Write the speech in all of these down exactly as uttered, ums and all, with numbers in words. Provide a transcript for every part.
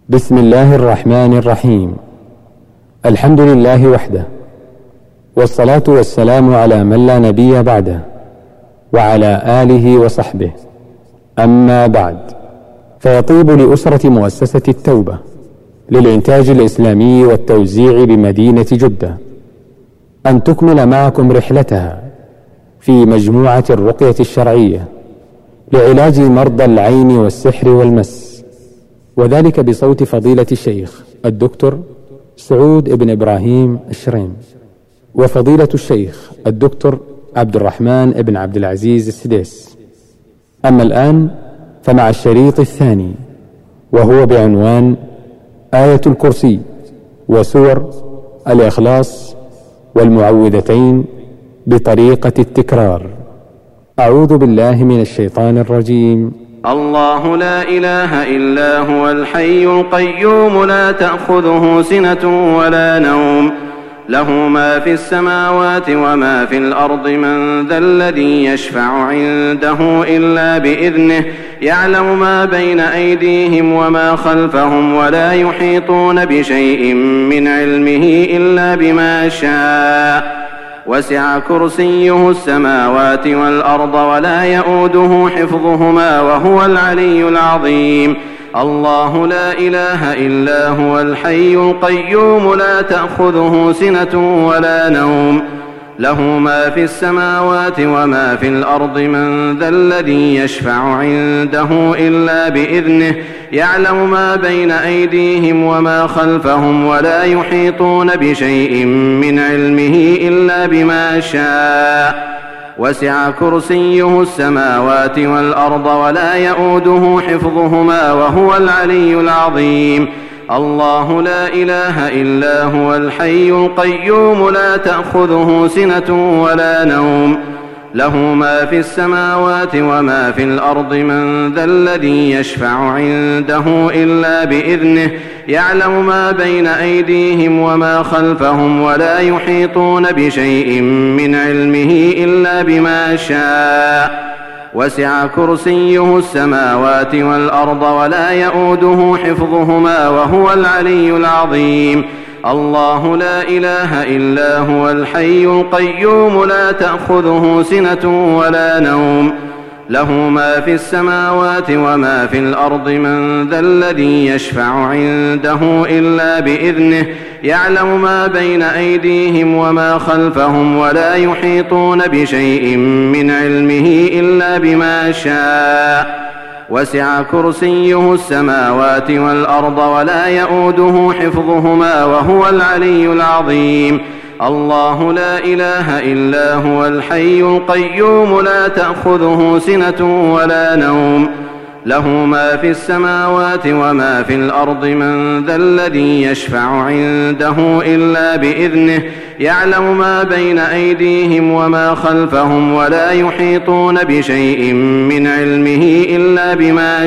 بسم الله الرحمن الرحيم. الحمد لله وحده، والصلاة والسلام على من لا نبي بعده، وعلى آله وصحبه. أما بعد، فيطيب لأسرة مؤسسة التوبة للإنتاج الإسلامي والتوزيع بمدينة جدة أن تكمل معكم رحلتها في مجموعة الرقية الشرعية لعلاج مرضى العين والسحر والمس، وذلك بصوت فضيلة الشيخ الدكتور سعود ابن إبراهيم الشريم، وفضيلة الشيخ الدكتور عبد الرحمن ابن عبد العزيز السديس. أما الآن فمع الشريط الثاني، وهو بعنوان آية الكرسي وسور الإخلاص والمعوذتين بطريقة التكرار. أعوذ بالله من الشيطان الرجيم. الله لا إله إلا هو الحي القيوم لا تأخذه سنة ولا نوم، له ما في السماوات وما في الأرض، من ذا الذي يشفع عنده إلا بإذنه، يعلم ما بين أيديهم وما خلفهم، ولا يحيطون بشيء من علمه إلا بما شاء، وسع كرسيه السماوات والأرض ولا يؤوده حفظهما وهو العلي العظيم. الله لا إله إلا هو الحي القيوم لا تأخذه سنة ولا نوم، له ما في السماوات وما في الأرض، من ذا الذي يشفع عنده إلا بإذنه، يعلم ما بين أيديهم وما خلفهم، ولا يحيطون بشيء من علمه إلا بما شاء، وسع كرسيه السماوات والأرض ولا يؤوده حفظهما وهو العلي العظيم. الله لا إله إلا هو الحي القيوم لا تأخذه سنة ولا نوم، له ما في السماوات وما في الأرض، من ذا الذي يشفع عنده إلا بإذنه، يعلم ما بين أيديهم وما خلفهم، ولا يحيطون بشيء من علمه إلا بما شاء، وسع كرسيه السماوات والأرض ولا يؤوده حفظهما وهو العلي العظيم. الله لا إله إلا هو الحي القيوم لا تأخذه سنة ولا نوم، له ما في السماوات وما في الأرض، من ذا الذي يشفع عنده إلا بإذنه، يعلم ما بين أيديهم وما خلفهم، ولا يحيطون بشيء من علمه إلا بما شاء، وسع كرسيه السماوات والأرض ولا يؤوده حفظهما وهو العلي العظيم. الله لا إله إلا هو الحي القيوم لا تأخذه سنة ولا نوم، له ما في السماوات وما في الأرض، من ذا الذي يشفع عنده إلا بإذنه، يعلم ما بين أيديهم وما خلفهم، ولا يحيطون بشيء من علمه إلا بما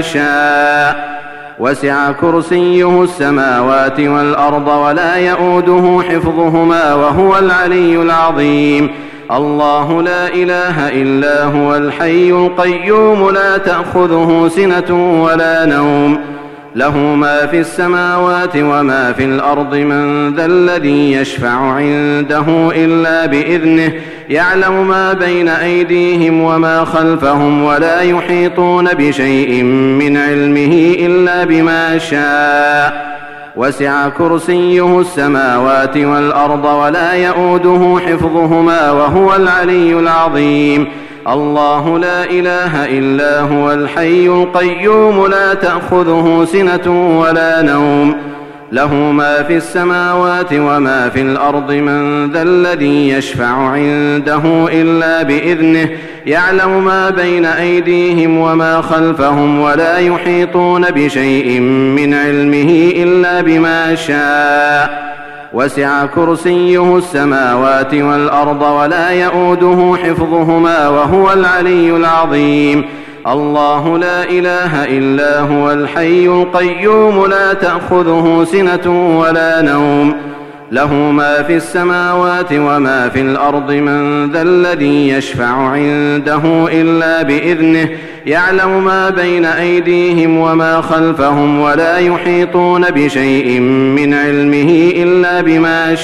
شاء، وسع كرسيه السماوات والأرض ولا يؤوده حفظهما وهو العلي العظيم. الله لا إله إلا هو الحي القيوم لا تأخذه سنة ولا نوم، له ما في السماوات وما في الأرض، من ذا الذي يشفع عنده إلا بإذنه، يعلم ما بين أيديهم وما خلفهم، ولا يحيطون بشيء من علمه إلا بما شاء، وسع كرسيه السماوات والأرض ولا يؤوده حفظهما وهو العلي العظيم. الله لا إله إلا هو الحي القيوم لا تأخذه سنة ولا نوم، له ما في السماوات وما في الأرض، من ذا الذي يشفع عنده إلا بإذنه، يعلم ما بين أيديهم وما خلفهم، ولا يحيطون بشيء من علمه إلا بما شاء، وسع كرسيه السماوات والأرض ولا يؤوده حفظهما وهو العلي العظيم. الله لا إله إلا هو الحي القيوم لا تأخذه سنة ولا نوم، له ما في السماوات وما في الأرض من ذا الذي يشفع عنده إلا بإذنه يعلم ما بين أيديهم وما خلفهم ولا يحيطون بشيء من علمه إلا بما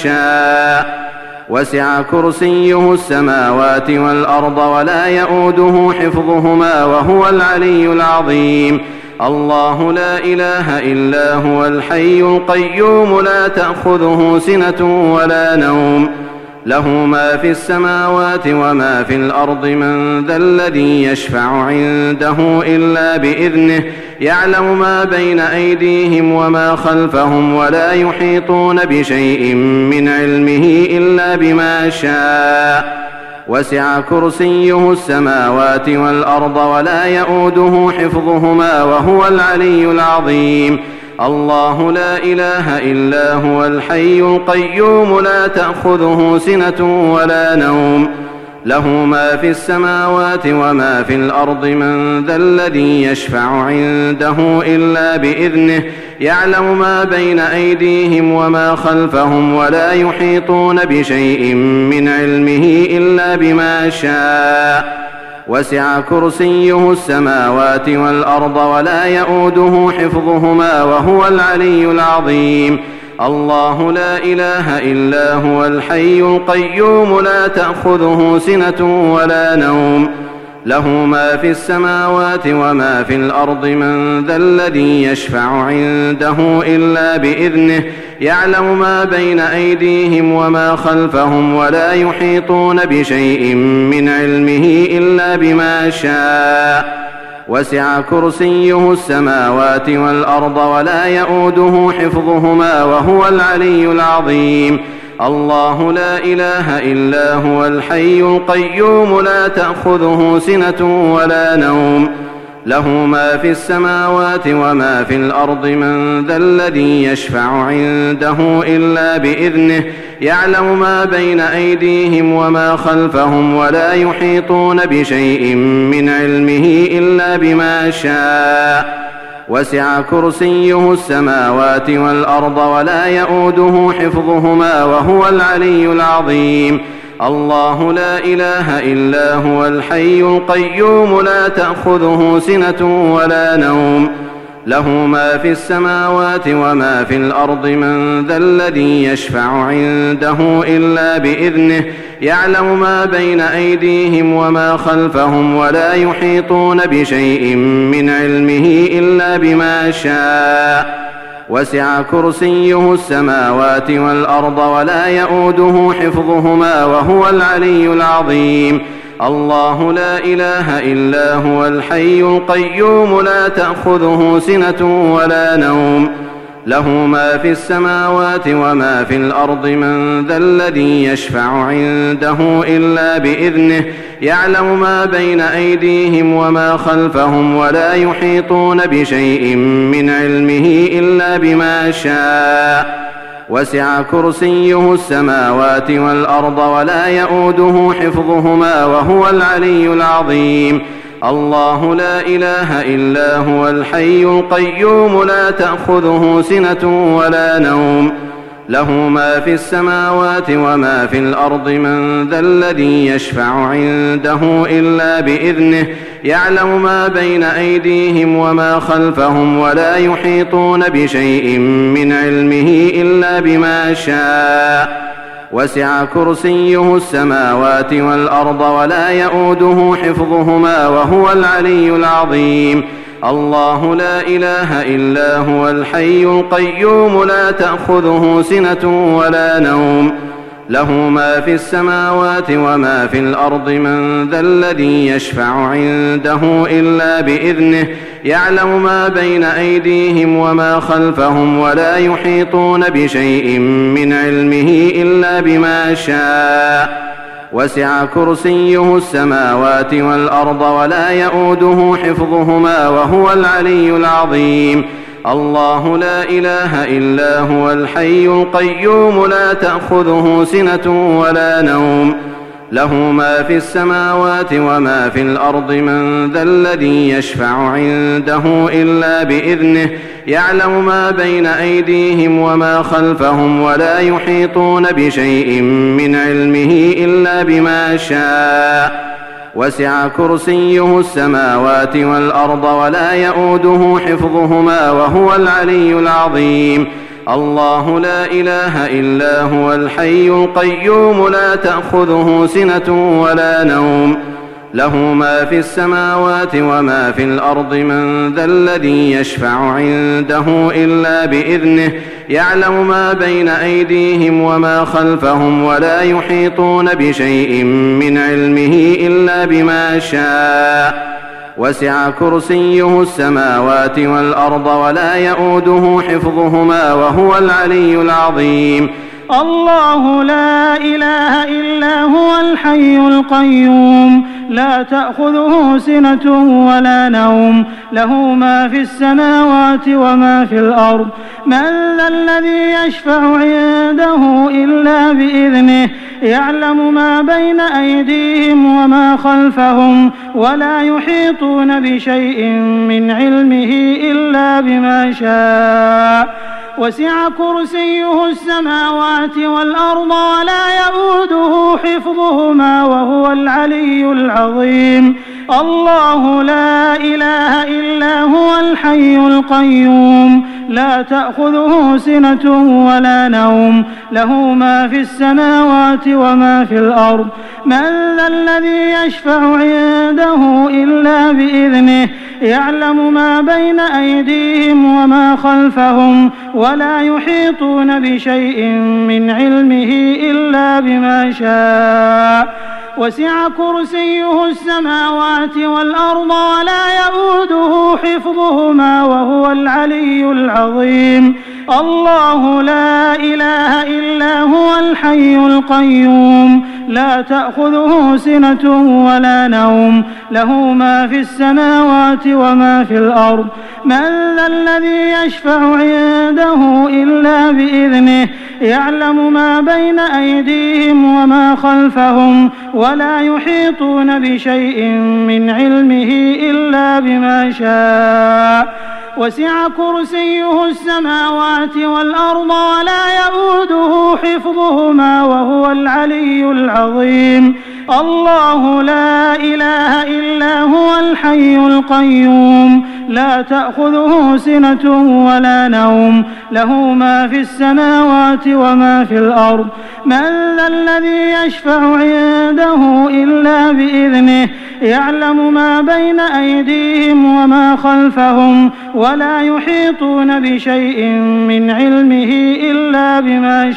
شاء وسع كرسيه السماوات والأرض ولا يؤوده حفظهما وهو العلي العظيم الله لا إله إلا هو الحي القيوم لا تأخذه سنة ولا نوم له ما في السماوات وما في الأرض من ذا الذي يشفع عنده إلا بإذنه يعلم ما بين أيديهم وما خلفهم ولا يحيطون بشيء من علمه إلا بما شاء وسع كرسيه السماوات والأرض ولا يؤوده حفظهما وهو العلي العظيم الله لا إله إلا هو الحي القيوم لا تأخذه سنة ولا نوم له ما في السماوات وما في الأرض من ذا الذي يشفع عنده إلا بإذنه يعلم ما بين أيديهم وما خلفهم ولا يحيطون بشيء من علمه إلا بما شاء وسع كرسيه السماوات والأرض ولا يؤوده حفظهما وهو العلي العظيم الله لا إله إلا هو الحي القيوم لا تأخذه سنة ولا نوم له ما في السماوات وما في الأرض من ذا الذي يشفع عنده إلا بإذنه يعلم ما بين أيديهم وما خلفهم ولا يحيطون بشيء من علمه إلا بما شاء وسع كرسيه السماوات والأرض ولا يؤوده حفظهما وهو العلي العظيم الله لا إله إلا هو الحي القيوم لا تأخذه سنة ولا نوم له ما في السماوات وما في الأرض من ذا الذي يشفع عنده إلا بإذنه يعلم ما بين أيديهم وما خلفهم ولا يحيطون بشيء من علمه إلا بما شاء وسع كرسيه السماوات والأرض ولا يؤوده حفظهما وهو العلي العظيم الله لا إله إلا هو الحي القيوم لا تأخذه سنة ولا نوم له ما في السماوات وما في الأرض من ذا الذي يشفع عنده إلا بإذنه يعلم ما بين أيديهم وما خلفهم ولا يحيطون بشيء من علمه إلا بما شاء وسع كرسيه السماوات والأرض ولا يؤوده حفظهما وهو العلي العظيم الله لا إله إلا هو الحي القيوم لا تأخذه سنة ولا نوم له ما في السماوات وما في الأرض من ذا الذي يشفع عنده إلا بإذنه يعلم ما بين أيديهم وما خلفهم ولا يحيطون بشيء من علمه إلا بما شاء وسع كرسيه السماوات والأرض ولا يؤوده حفظهما وهو العلي العظيم الله لا إله إلا هو الحي القيوم لا تأخذه سنة ولا نوم له ما في السماوات وما في الأرض من ذا الذي يشفع عنده إلا بإذنه يعلم ما بين أيديهم وما خلفهم ولا يحيطون بشيء من علمه إلا بما شاء وسع كرسيه السماوات والأرض ولا يؤوده حفظهما وهو العلي العظيم الله لا إله إلا هو الحي القيوم لا تأخذه سنة ولا نوم له ما في السماوات وما في الأرض من ذا الذي يشفع عنده إلا بإذنه يعلم ما بين أيديهم وما خلفهم ولا يحيطون بشيء من علمه إلا بما شاء وسع كرسيه السماوات والأرض ولا يؤوده حفظهما وهو العلي العظيم الله لا إله إلا هو الحي القيوم لا تأخذه سنة ولا نوم له ما في السماوات وما في الأرض من ذا الذي يشفع عنده إلا بإذنه يعلم ما بين أيديهم وما خلفهم ولا يحيطون بشيء من علمه إلا بما شاء وسع كرسيه السماوات والأرض ولا يؤوده حفظهما وهو العلي العظيم الله لا إله إلا هو الحي القيوم لا تأخذه سنة ولا نوم له ما في السماوات وما في الأرض من ذا الذي يشفع عنده إلا بإذنه يعلم ما بين أيديهم وما خلفهم ولا يحيطون بشيء من علمه إلا بما شاء وسع كرسيه السماوات والأرض ولا يؤوده حفظهما وهو العلي العظيم الله لا إله إلا هو الحي القيوم لا تأخذه سنة ولا نوم له ما في السماوات وما في الأرض من ذا الذي يشفع عنده إلا بإذنه يعلم ما بين أيديهم وما خلفهم ولا يحيطون بشيء من علمه إلا بما شاء وسع كرسيه السماوات والأرض ولا يؤوده حفظهما وهو العلي العظيم الله لا إله إلا هو الحي القيوم لا تأخذه سنة ولا نوم له ما في السماوات وما في الأرض من ذا الذي يشفع عنده إلا بإذنه يعلم ما بين أيديهم وما خلفهم ولا يحيطون بشيء من علمه إلا بما شاء وسع كرسيه السماوات والأرض ولا يؤوده حفظهما وهو العلي العظيم الله لا إله إلا هو الحي القيوم لا تأخذه سنة ولا نوم له ما في السماوات وما في الأرض من ذا الذي يشفع عنده إلا بإذنه يعلم ما بين أيديهم وما خلفهم ولا يحيطون بشيء من علمه إلا بما شاء وسع كرسيه السماوات والأرض ولا يؤوده حفظهما وهو العلي العظيم الله لا إله إلا هو الحي القيوم لا تأخذه سنة ولا نوم له ما في السماوات وما في الأرض من ذا الذي يشفع عنده إلا بإذنه يعلم ما بين أيديهم وما خلفهم ولا يحيطون بشيء من علمه إلا بما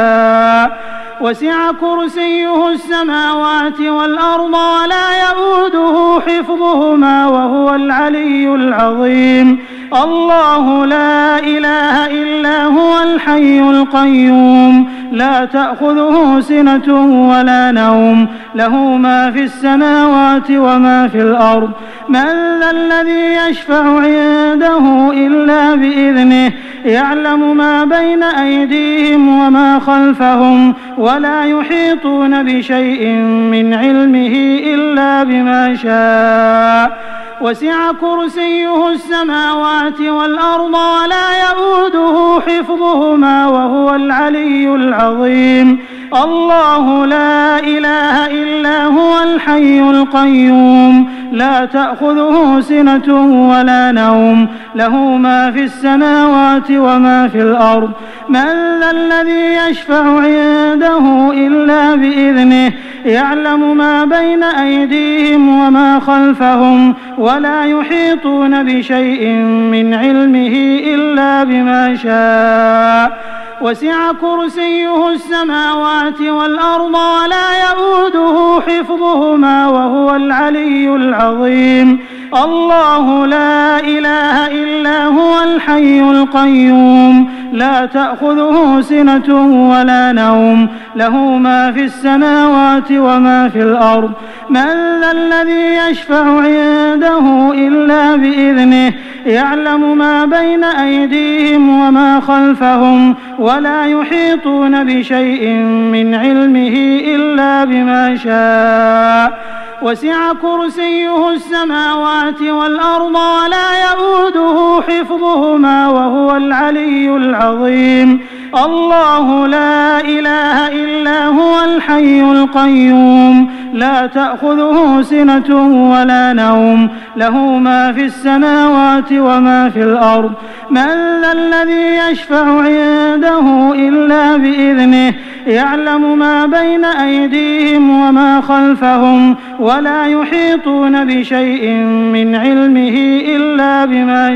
شاء وسع كرسيه السماوات والأرض ولا يؤوده حفظهما وهو العلي العظيم الله لا إله إلا هو الحي القيوم لا تأخذه سنة ولا نوم له ما في السماوات وما في الأرض من ذا الذي يشفع عنده إلا بإذنه يعلم ما بين أيديهم وما خلفهم ولا يحيطون بشيء من علمه إلا بما شاء وسع كرسيه السماوات والأرض ولا يؤوده حفظهما وهو العلي العظيم الله لا إله إلا هو الحي القيوم لا تأخذه سنة ولا نوم له ما في السماوات وما في الأرض من ذا الذي يشفع عنده إلا بإذنه يعلم ما بين أيديهم وما خلفهم ولا يحيطون بشيء من علمه إلا بما شاء وسع كرسيه السماوات والأرض ولا يؤوده حفظهما وهو العلي العظيم الله لا إله إلا هو الحي القيوم لا تأخذه سنة ولا نوم له ما في السماوات وما في الأرض من ذا الذي يشفع عنده إلا بإذنه يعلم ما بين أيديهم وما خلفهم ولا يحيطون بشيء من علمه إلا بما شاء وسع كرسيه السماوات والأرض ولا يؤوده حفظهما وهو العلي العظيم الله لا إله إلا هو الحي القيوم لا تأخذه سنة ولا نوم له ما في السماوات وما في الأرض من ذا الذي يشفع عنده إلا بإذنه يعلم ما بين أيديهم وما خلفهم ولا يحيطون بشيء من علمه إلا بما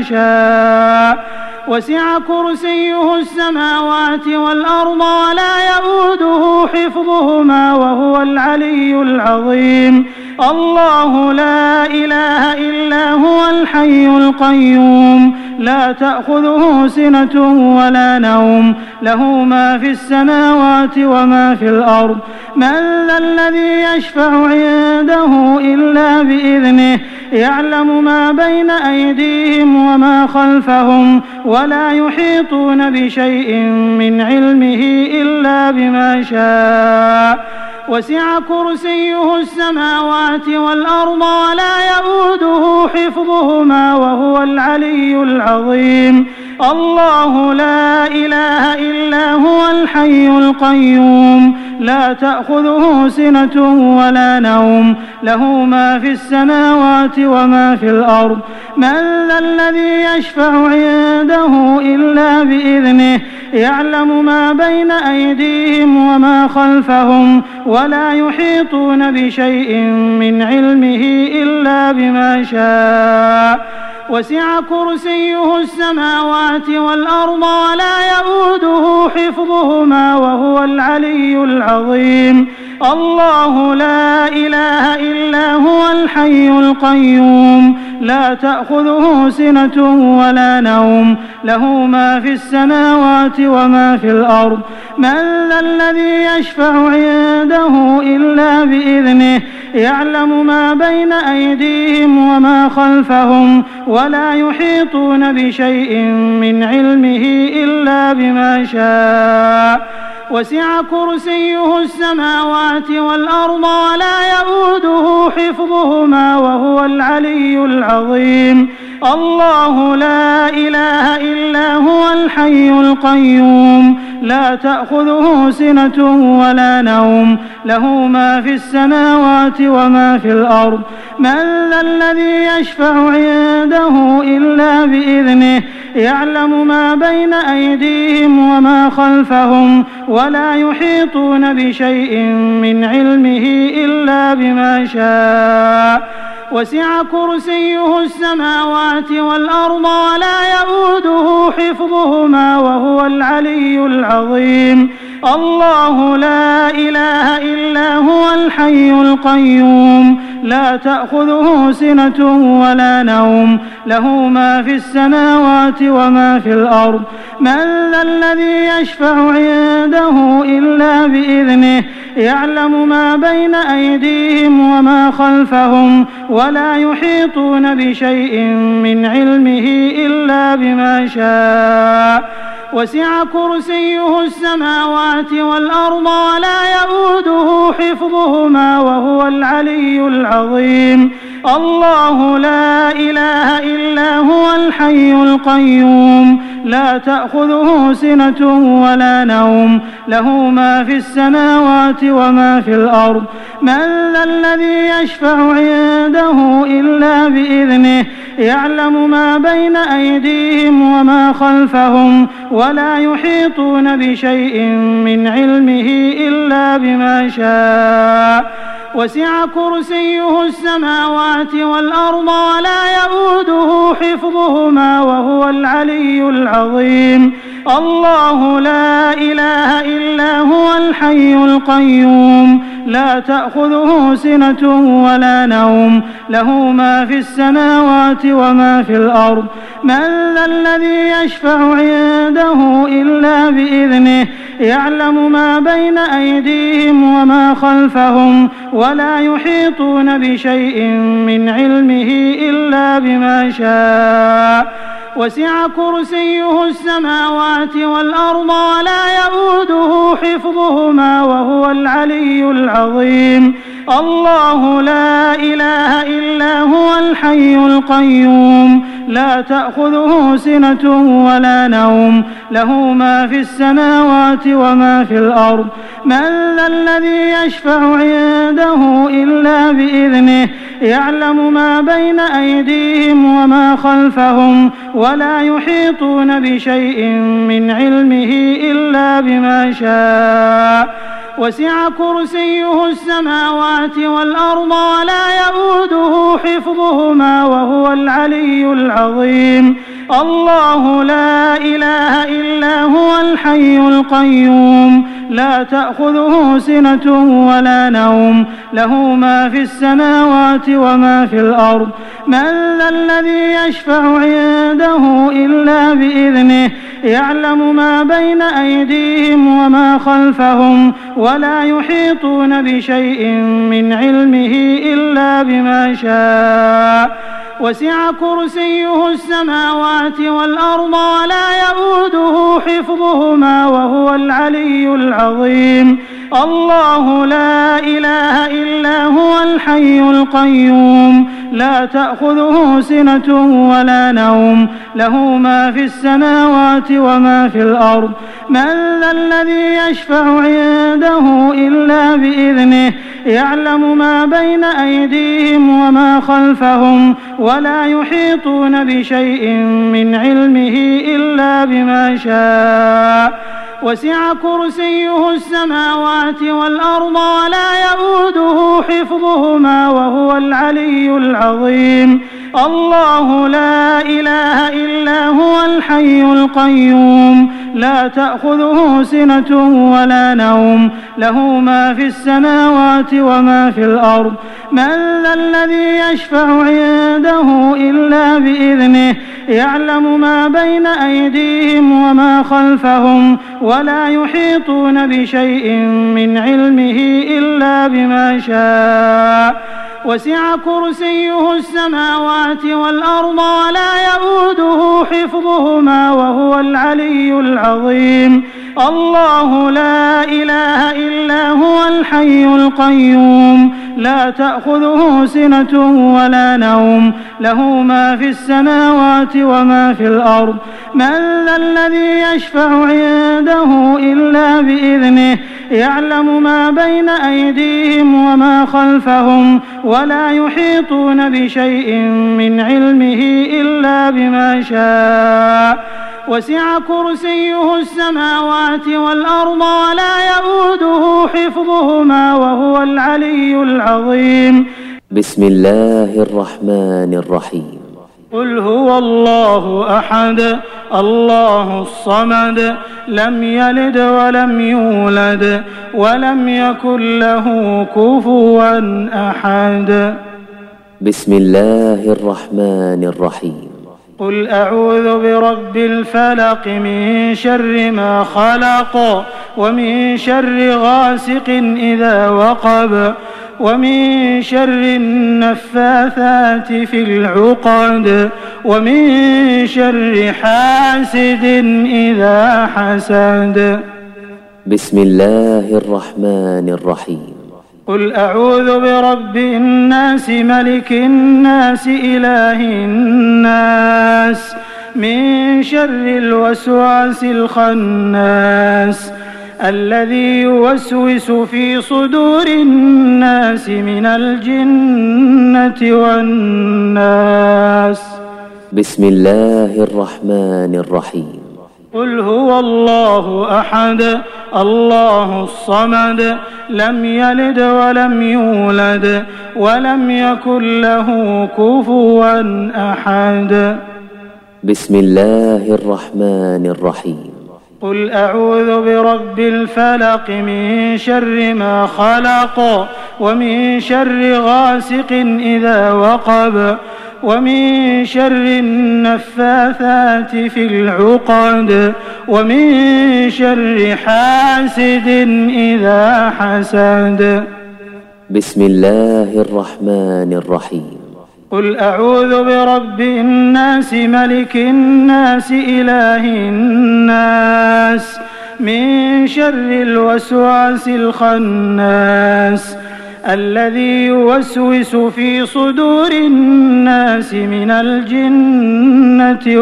شاء وسع كرسيه السماوات والأرض ولا يؤوده حفظهما وهو العلي العظيم الله لا إله إلا هو الحي القيوم لا تأخذه سنة ولا نوم له ما في السماوات وما في الأرض من ذا الذي يشفع عنده إلا بإذنه يعلم ما بين أيديهم وما خلفهم ولا يحيطون بشيء من علمه إلا بما شاء وسع كرسيه السماوات والأرض ولا يؤوده حفظهما وهو العلي العظيم الله لا إله إلا هو الحي القيوم لا تأخذه سنة ولا نوم له ما في السماوات وما في الأرض من ذا الذي يشفع عنده إلا بإذنه يعلم ما بين أيديهم وما خلفهم ولا يحيطون بشيء من علمه إلا بما شاء وسع كرسيه السماوات والأرض ولا يؤوده حفظهما وهو العلي العظيم الله لا إله إلا هو الحي القيوم لا تأخذه سنة ولا نوم له ما في السماوات وما في الأرض من ذا الذي يشفع عنده إلا بإذنه يعلم ما بين أيديهم وما خلفهم ولا يحيطون بشيء من علمه إلا بما شاء وسع كرسيه السماوات والأرض ولا يؤوده حفظهما وهو العلي العظيم الله لا إله إلا هو الحي القيوم لا تأخذه سنة ولا نوم له ما في السماوات وما في الأرض من ذا الذي يشفع عنده إلا بإذنه يعلم ما بين أيديهم وما خلفهم ولا يحيطون بشيء من علمه إلا بما شاء وسع كرسيه السماوات والأرض ولا يؤوده حفظهما وهو العلي العظيم الله لا إله إلا هو الحي القيوم لا تأخذه سنة ولا نوم له ما في السماوات وما في الأرض من ذا الذي يشفع عنده إلا بإذنه يعلم ما بين أيديهم وما خلفهم ولا يحيطون بشيء من علمه إلا بما شاء وسع كرسيه السماوات والأرض ولا يؤوده حفظهما وهو العلي العظيم الله لا إله إلا هو الحي القيوم لا تأخذه سنة ولا نوم له ما في السماوات وما في الأرض من ذا الذي يشفع عنده إلا بإذنه يعلم ما بين أيديهم وما خلفهم ولا يحيطون بشيء من علمه إلا بما شاء وسع كرسيه السماوات والأرض ولا يؤوده حفظهما وهو العلي العظيم الله لا إله إلا هو الحي القيوم لا تأخذه سنة ولا نوم له ما في السماوات وما في الأرض من ذا الذي يشفع عنده إلا بإذنه يعلم ما بين أيديهم وما خلفهم ولا يحيطون بشيء من علمه إلا بما شاء وسع كرسيه السماوات والأرض ولا يؤوده حفظهما وهو العلي العظيم الله لا إله إلا هو الحي القيوم لا تأخذه سنة ولا نوم له ما في السماوات وما في الأرض من ذا الذي يشفع عنده إلا بإذنه يعلم ما بين أيديهم وما خلفهم ولا يحيطون بشيء من علمه إلا بما شاء وسع كرسيه السماوات والأرض ولا يؤوده حفظهما وهو العلي العظيم الله لا إله إلا هو الحي القيوم لا تأخذه سنة ولا نوم له ما في السماوات وما في الأرض من ذا الذي يشفع عنده إلا بإذنه يعلم ما بين أيديهم وما خلفهم ولا يحيطون بشيء من علمه إلا بما شاء وسع كرسيه السماوات والأرض ولا يؤوده حفظهما وهو العلي العظيم الله لا إله إلا هو الحي القيوم لا تأخذه سنة ولا نوم له ما في السماوات وما في الأرض من ذا الذي يشفع عنده إلا بإذنه يعلم ما بين أيديهم وما خلفهم ولا يحيطون بشيء من علمه إلا بما شاء وسع كرسيه السماوات والأرض ولا يؤوده حفظهما وهو العلي العظيم الله لا إله إلا هو الحي القيوم لا تأخذه سنة ولا نوم له ما في السماوات وما في الأرض من ذا الذي يشفع عنده إلا بإذنه يعلم ما بين أيديهم وما خلفهم ولا يحيطون بشيء من علمه إلا بما شاء وسع كرسيه السماوات والأرض ولا يؤوده حفظهما وهو العلي العظيم الله لا إله إلا هو الحي القيوم لا تأخذه سنة ولا نوم له ما في السماوات وما في الأرض من ذا الذي يشفع عنده إلا بإذنه يعلم ما بين أيديهم وما خلفهم ولا يحيطون بشيء من علمه إلا بما شاء وسع كرسيه السماوات والأرض ولا يؤوده حفظهما وهو العلي العظيم بسم الله الرحمن الرحيم قل هو الله أحد الله الصمد لم يلد ولم يولد ولم يكن له كفوا أحد بسم الله الرحمن الرحيم قل أعوذ برب الفلق من شر ما خلق ومن شر غاسق إذا وقب ومن شر النفاثات في العقد ومن شر حاسد إذا حسد بسم الله الرحمن الرحيم قل أعوذ برب الناس ملك الناس إله الناس من شر الوسواس الخناس الذي يوسوس في صدور الناس من الجنة والناس بسم الله الرحمن الرحيم قل هو الله أحد الله الصمد لم يلد ولم يولد ولم يكن له كفوا أحد بسم الله الرحمن الرحيم قل أعوذ برب الفلق من شر ما خلق ومن شر غاسق إذا وقب ومن شر النفاثات في العقد ومن شر حاسد إذا حسد. بسم الله الرحمن الرحيم. قل أعوذ برب الناس ملك الناس إله الناس من شر الوسواس الخناس الذي يوسوس في صدور الناس من الجنة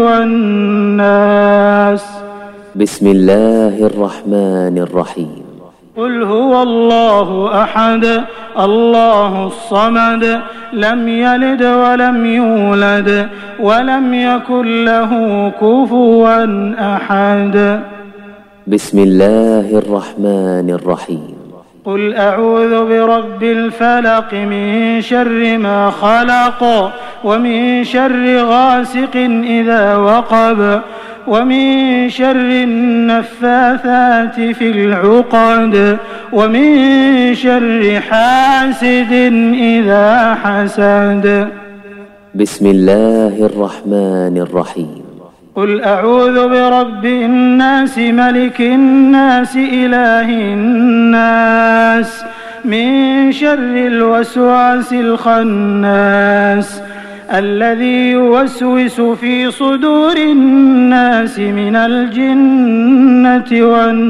والناس. بسم الله الرحمن الرحيم. قل هو الله أحد الله الصمد لم يلد ولم يولد ولم يكن له كفوا أحد. بسم الله الرحمن الرحيم. قل أعوذ برب الفلق من شر ما خلق ومن شر غاسق إذا وقب ومن شر النفاثات في العقد ومن شر حاسد إذا حسد. بسم الله الرحمن الرحيم. قل أعوذ برب الناس ملك الناس إله الناس من شر الوسواس الخناس الذي يوسوس في صدور الناس من الجنة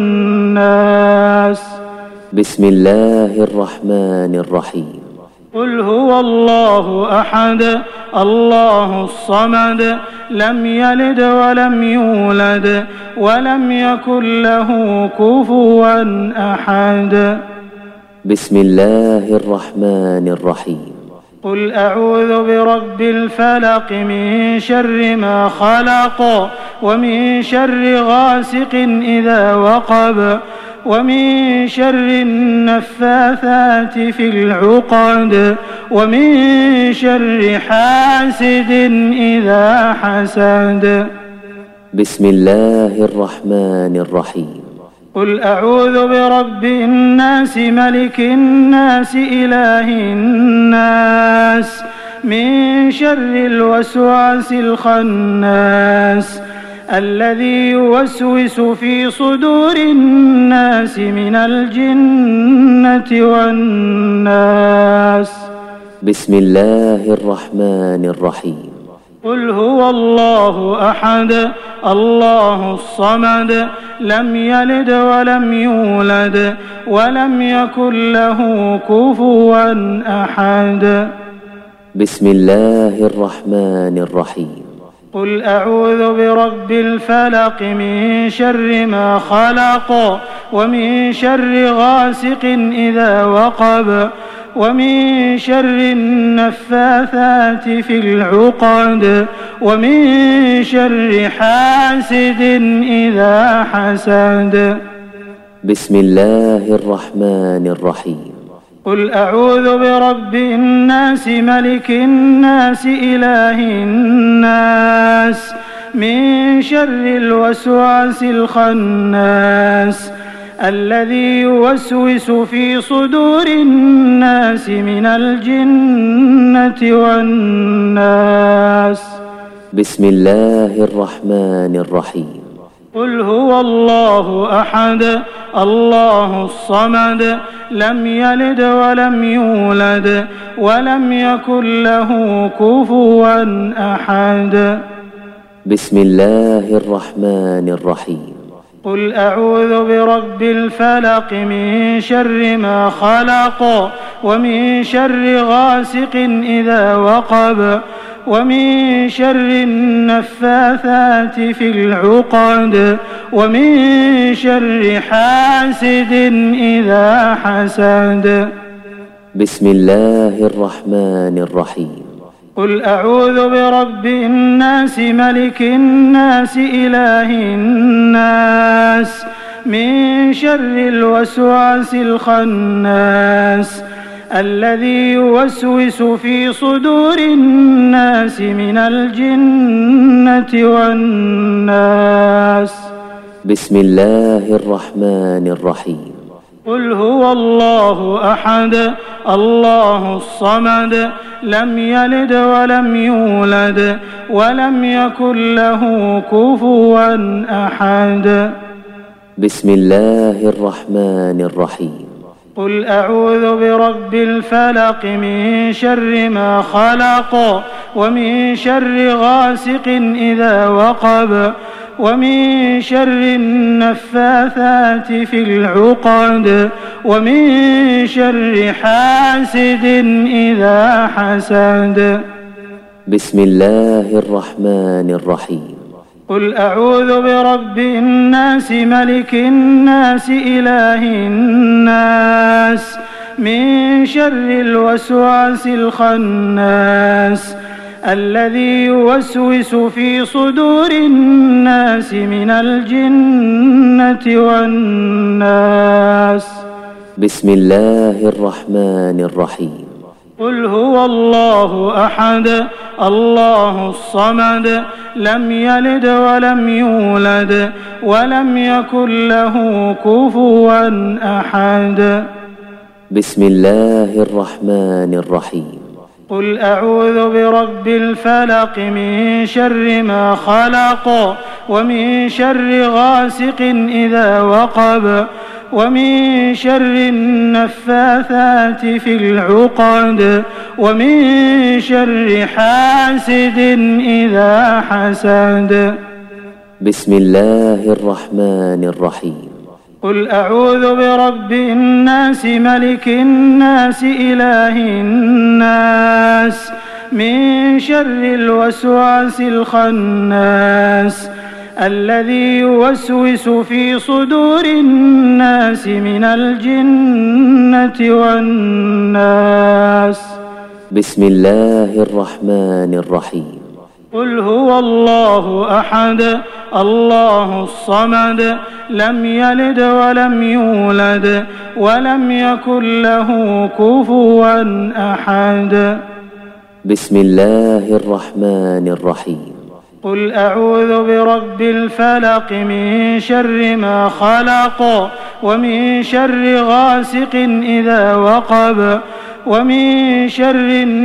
والناس. بسم الله الرحمن الرحيم. قل هو الله أحد الله الصمد لم يلد ولم يولد ولم يكن له كفوا أحد. بسم الله الرحمن الرحيم. قل أعوذ برب الفلق من شر ما خلق ومن شر غاسق إذا وقب ومن شر النفاثات في العقد ومن شر حاسد إذا حسد. بسم الله الرحمن الرحيم. قل أعوذ برب الناس ملك الناس إله الناس من شر الوسواس الخناس الذي يوسوس في صدور الناس من الجنة والناس. بسم الله الرحمن الرحيم. قل هو الله أحد الله الصمد لم يلد ولم يولد ولم يكن له كفوا أحد. بسم الله الرحمن الرحيم. قل أعوذ برب الفلق من شر ما خلق ومن شر غاسق إذا وقب ومن شر النفاثات في العقد ومن شر حاسد إذا حسد. بسم الله الرحمن الرحيم. قل أعوذ برب الناس ملك الناس إله الناس من شر الوسواس الخناس الذي يوسوس في صدور الناس من الجنة والناس. بسم الله الرحمن الرحيم. قل هو الله أحد الله الصمد لم يلد ولم يولد ولم يكن له كفوا أحد. بسم الله الرحمن الرحيم. قل أعوذ برب الفلق من شر ما خلق ومن شر غاسق إذا وقب ومن شر النفاثات في العقد ومن شر حاسد إذا حسد. بسم الله الرحمن الرحيم. قل أعوذ برب الناس ملك الناس إله الناس من شر الوسواس الخناس الذي يوسوس في صدور الناس من الجنة والناس. بسم الله الرحمن الرحيم قل هو الله أحد الله الصمد لم يلد ولم يولد ولم يكن له كفوا أحد بسم الله الرحمن الرحيم قل أعوذ برب الفلق من شر ما خلق ومن شر غاسق إذا وقب ومن شر النفاثات في العقد ومن شر حاسد إذا حسد بسم الله الرحمن الرحيم قل أعوذ برب الناس ملك الناس إله الناس من شر الوسواس الخناس الذي يوسوس في صدور الناس من الجنة والناس بسم الله الرحمن الرحيم قل هو الله أحد الله الصمد لم يلد ولم يولد ولم يكن له كفوا أحد بسم الله الرحمن الرحيم قل أعوذ برب الفلق من شر ما خلق ومن شر غاسق إذا وقب ومن شر النفاثات في العقد ومن شر حاسد إذا حسد بسم الله الرحمن الرحيم قل أعوذ برب الناس ملك الناس إله الناس من شر الوسواس الخناس الذي يوسوس في صدور الناس من الجنة والناس بسم الله الرحمن الرحيم قل هو الله أحد الله الصمد لم يلد ولم يولد ولم يكن له كفوا أحد بسم الله الرحمن الرحيم قل أعوذ برب الفلق من شر ما خلق ومن شر غاسق إذا وقب ومن شر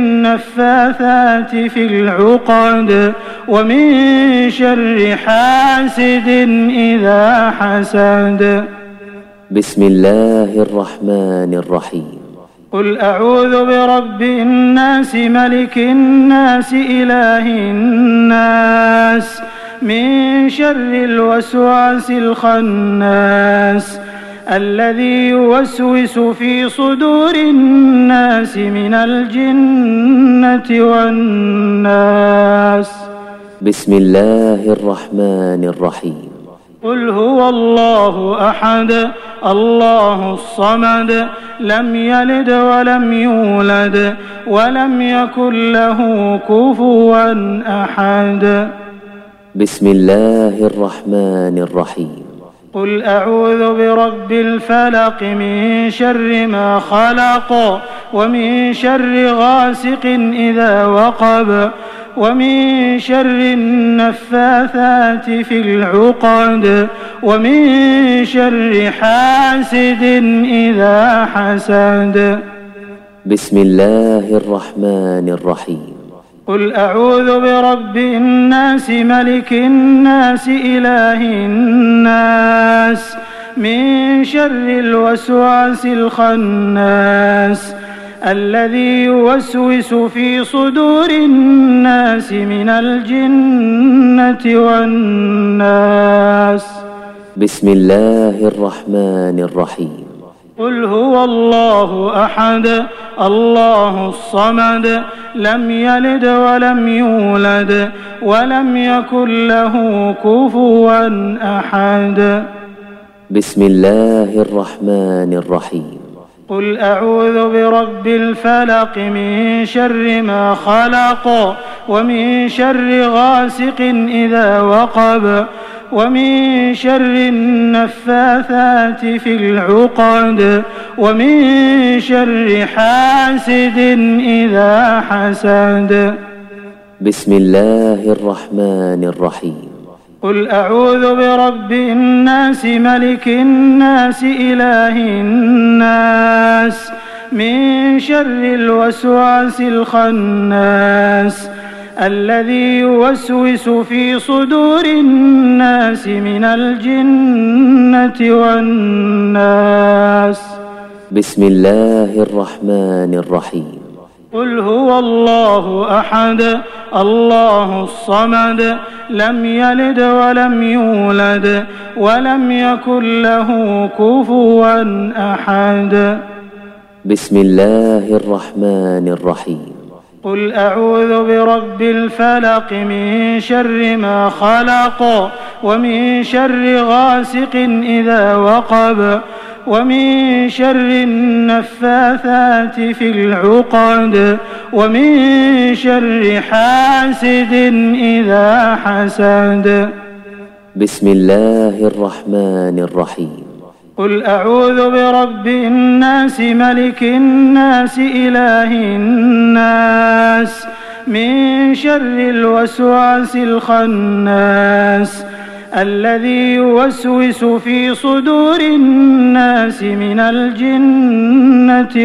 النفاثات في العقد ومن شر حاسد إذا حسد بسم الله الرحمن الرحيم قل أعوذ برب الناس ملك الناس إله الناس من شر الوسواس الخناس الذي يوسوس في صدور الناس من الجنة والناس بسم الله الرحمن الرحيم قل هو الله أحد الله الصمد لم يلد ولم يولد ولم يكن له كفوا أحد بسم الله الرحمن الرحيم قل أعوذ برب الفلق من شر ما خلق ومن شر غاسق إذا وقب ومن شر النفاثات في العقد ومن شر حاسد إذا حسد بسم الله الرحمن الرحيم قل أعوذ برب الناس ملك الناس إله الناس من شر الوسواس الخناس الذي يوسوس في صدور الناس من الجنة والناس بسم الله الرحمن الرحيم قل هو الله أحد الله الصمد لم يلد ولم يولد ولم يكن له كفوا أحد بسم الله الرحمن الرحيم قل أعوذ برب الفلق من شر ما خلق ومن شر غاسق إذا وقب ومن شر النفاثات في العقد ومن شر حاسد إذا حسد بسم الله الرحمن الرحيم قل أعوذ برب الناس ملك الناس إله الناس من شر الوسواس الخناس الذي يوسوس في صدور الناس من الجنة والناس. بسم الله الرحمن الرحيم. قل هو الله أحد الله الصمد لم يلد ولم يولد ولم يكن له كفوا أحد. بسم الله الرحمن الرحيم. قل أعوذ برب الفلق من شر ما خلق ومن شر غاسق إذا وقب ومن شر النفاثات في العقد ومن شر حاسد إذا حسد. بسم الله الرحمن الرحيم. قل أعوذ برب الناس ملك الناس إله الناس من شر الوسواس الخناس الذي يوسوس في صدور الناس من الجنة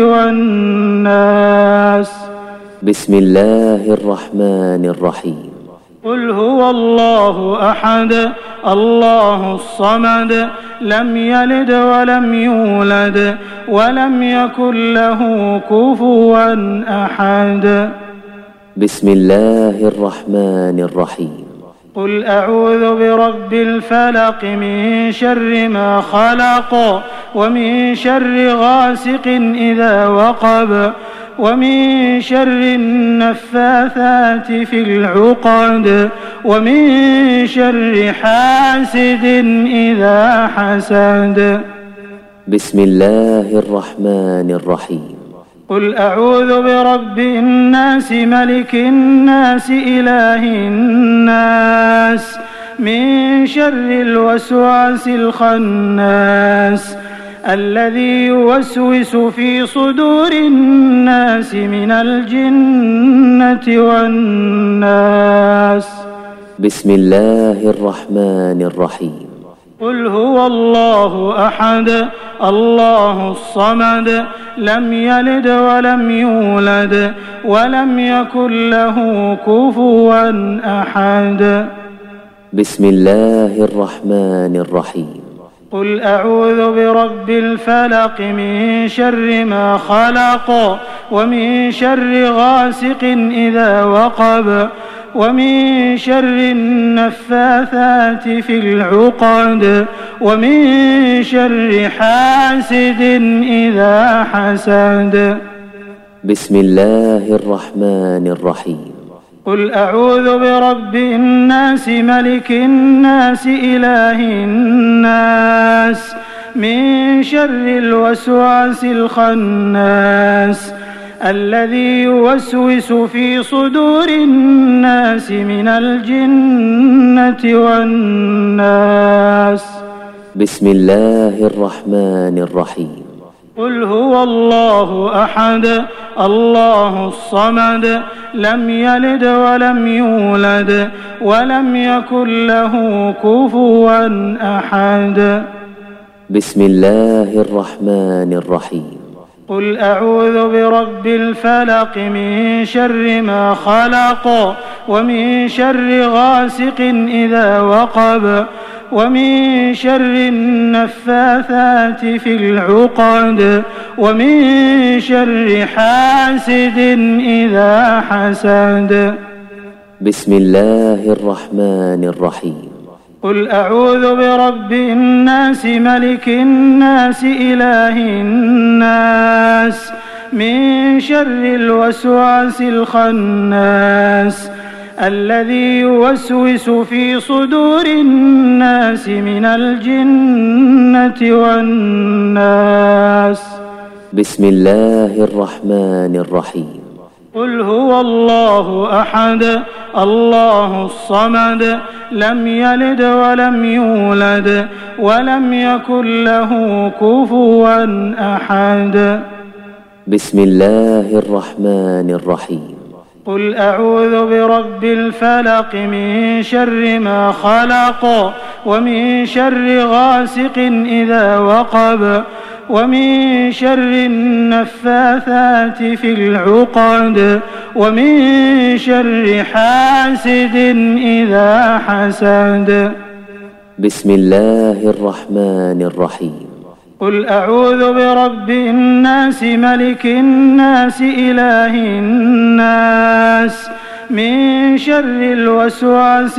والناس. بسم الله الرحمن الرحيم. قل هو الله أحد الله الصمد لم يلد ولم يولد ولم يكن له كفوا أحد. بسم الله الرحمن الرحيم. قل أعوذ برب الفلق من شر ما خلق ومن شر غاسق إذا وقب ومن شر النفاثات في العقد ومن شر حاسد إذا حسد. بسم الله الرحمن الرحيم. قل أعوذ برب الناس ملك الناس إله الناس من شر الوسواس الخناس الذي يوسوس في صدور الناس من الجنة والناس. بسم الله الرحمن الرحيم. قل هو الله أحد الله الصمد لم يلد ولم يولد ولم يكن له كفوا أحد. بسم الله الرحمن الرحيم. قل أعوذ برب الفلق من شر ما خلق ومن شر غاسق إذا وقب ومن شر النفاثات في العقد ومن شر حاسد إذا حسد. بسم الله الرحمن الرحيم. قل أعوذ برب الناس ملك الناس إله الناس من شر الوسواس الخناس الذي يوسوس في صدور الناس من الجنة والناس. بسم الله الرحمن الرحيم. قل هو الله أحد الله الصمد لم يلد ولم يولد ولم يكن له كفوا أحد. بسم الله الرحمن الرحيم. قل أعوذ برب الفلق من شر ما خلق ومن شر غاسق إذا وقب ومن شر النفاثات في العقد ومن شر حاسد إذا حسد. بسم الله الرحمن الرحيم. قل أعوذ برب الناس ملك الناس إله الناس من شر الوسواس الخناس الذي يوسوس في صدور الناس من الجنة والناس. بسم الله الرحمن الرحيم. قل هو الله أحد الله الصمد لم يلد ولم يولد ولم يكن له كفوا أحد. بسم الله الرحمن الرحيم. قل أعوذ برب الفلق من شر ما خلق ومن شر غاسق إذا وقب ومن شر النفاثات في العقد ومن شر حاسد إذا حسد. بسم الله الرحمن الرحيم. قل أعوذ برب الناس ملك الناس إله الناس من شر الوسواس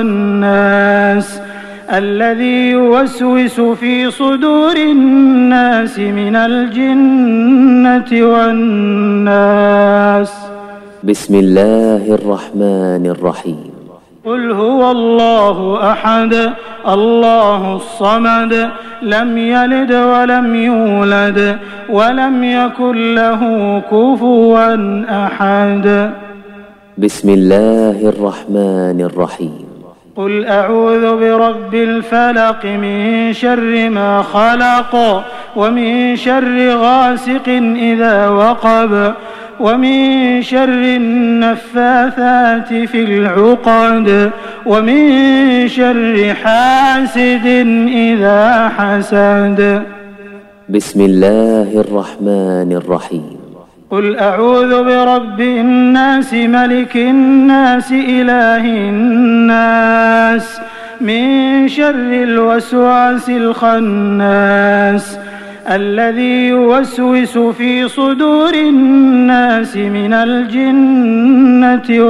الخناس الذي يوسوس في صدور الناس من الجنة والناس. بسم الله الرحمن الرحيم. قل هو الله أحد الله الصمد لم يلد ولم يولد ولم يكن له كفوا أحد. بسم الله الرحمن الرحيم. قل أعوذ برب الفلق من شر ما خلق ومن شر غاسق إذا وقب ومن شر النفاثات في العقد ومن شر حاسد إذا حسد. بسم الله الرحمن الرحيم. قل أعوذ برب الناس ملك الناس إله الناس من شر الوسواس الخناس الذي يوسوس في صدور الناس من الجنة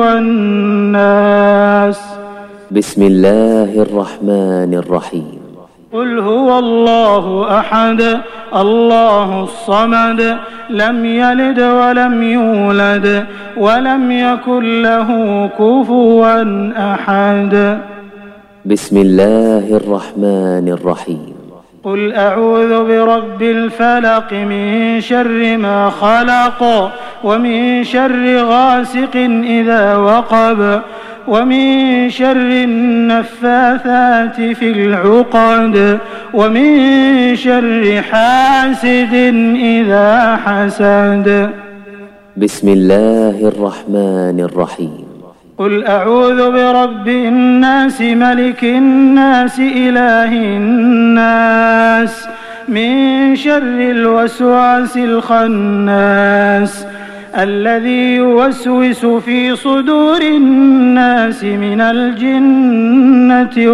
والناس. بسم الله الرحمن الرحيم. قل هو الله أحد الله الصمد لم يلد ولم يولد ولم يكن له كفوا أحد. بسم الله الرحمن الرحيم. قل أعوذ برب الفلق من شر ما خلق ومن شر غاسق إذا وقب ومن شر النفاثات في العقد ومن شر حاسد إذا حسد. بسم الله الرحمن الرحيم. قل أعوذ برب الناس ملك الناس إله الناس من شر الوسواس الخناس الذي يوسوس في صدور الناس من الجنة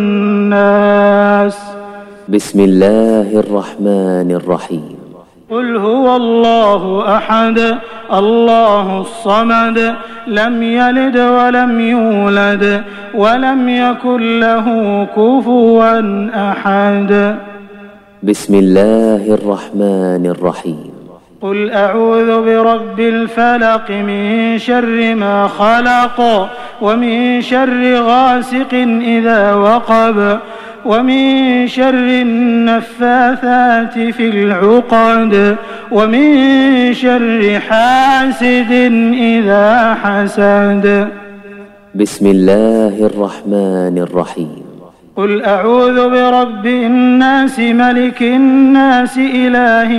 والناس. بسم الله الرحمن الرحيم. قل هو الله أحد الله الصمد لم يلد ولم يولد ولم يكن له كفوا أحد. بسم الله الرحمن الرحيم. قل أعوذ برب الفلق من شر ما خلق ومن شر غاسق إذا وقب ومن شر النفاثات في العقد ومن شر حاسد إذا حسد. بسم الله الرحمن الرحيم. قل أعوذ برب الناس ملك الناس إله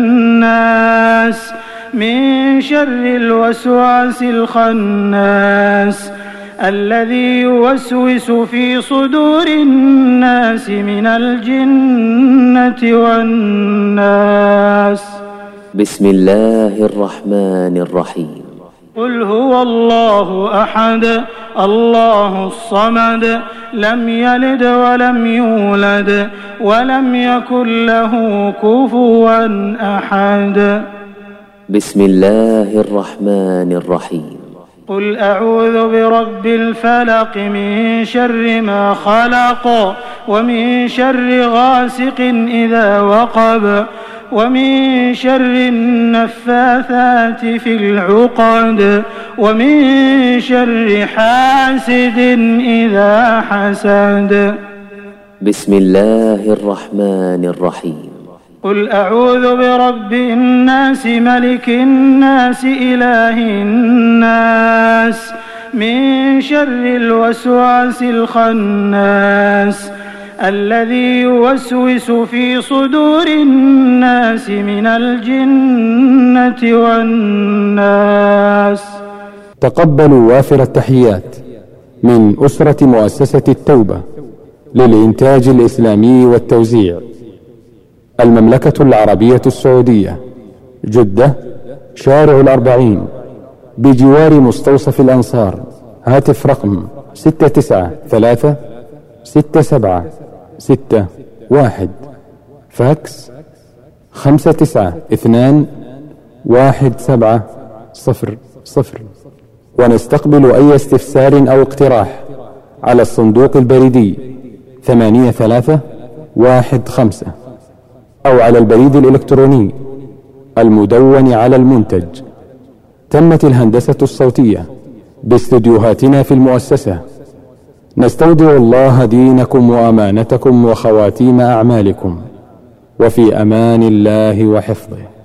الناس من شر الوسواس الخناس الذي يوسوس في صدور الناس من الجنة والناس. بسم الله الرحمن الرحيم. قل هو الله أحد الله الصمد لم يلد ولم يولد ولم يكن له كفوا أحد. بسم الله الرحمن الرحيم. قل أعوذ برب الفلق من شر ما خلق ومن شر غاسق إذا وقب ومن شر النفاثات في العقد ومن شر حاسد إذا حسد. بسم الله الرحمن الرحيم. قل أعوذ برب الناس ملك الناس إله الناس من شر الوسواس الخناس الذي يوسوس في صدور الناس من الجنة والناس. تقبلوا وافر التحيات من أسرة مؤسسة التوبة للإنتاج الإسلامي والتوزيع، المملكة العربية السعودية، جدة، شارع الأربعين، بجوار مستوصف الأنصار. هاتف رقم ستة تسعة ثلاثة ستة سبعة ستة واحد، فاكس خمسة تسعة اثنان واحد سبعة صفر صفر. ونستقبل أي استفسار أو اقتراح على الصندوق البريدي ثمانية ثلاثة واحد خمسة، أو على البريد الإلكتروني المدون على المنتج. تمت الهندسة الصوتية باستديوهاتنا في المؤسسة. نستودع الله دينكم وأمانتكم وخواتيم أعمالكم، وفي أمان الله وحفظه.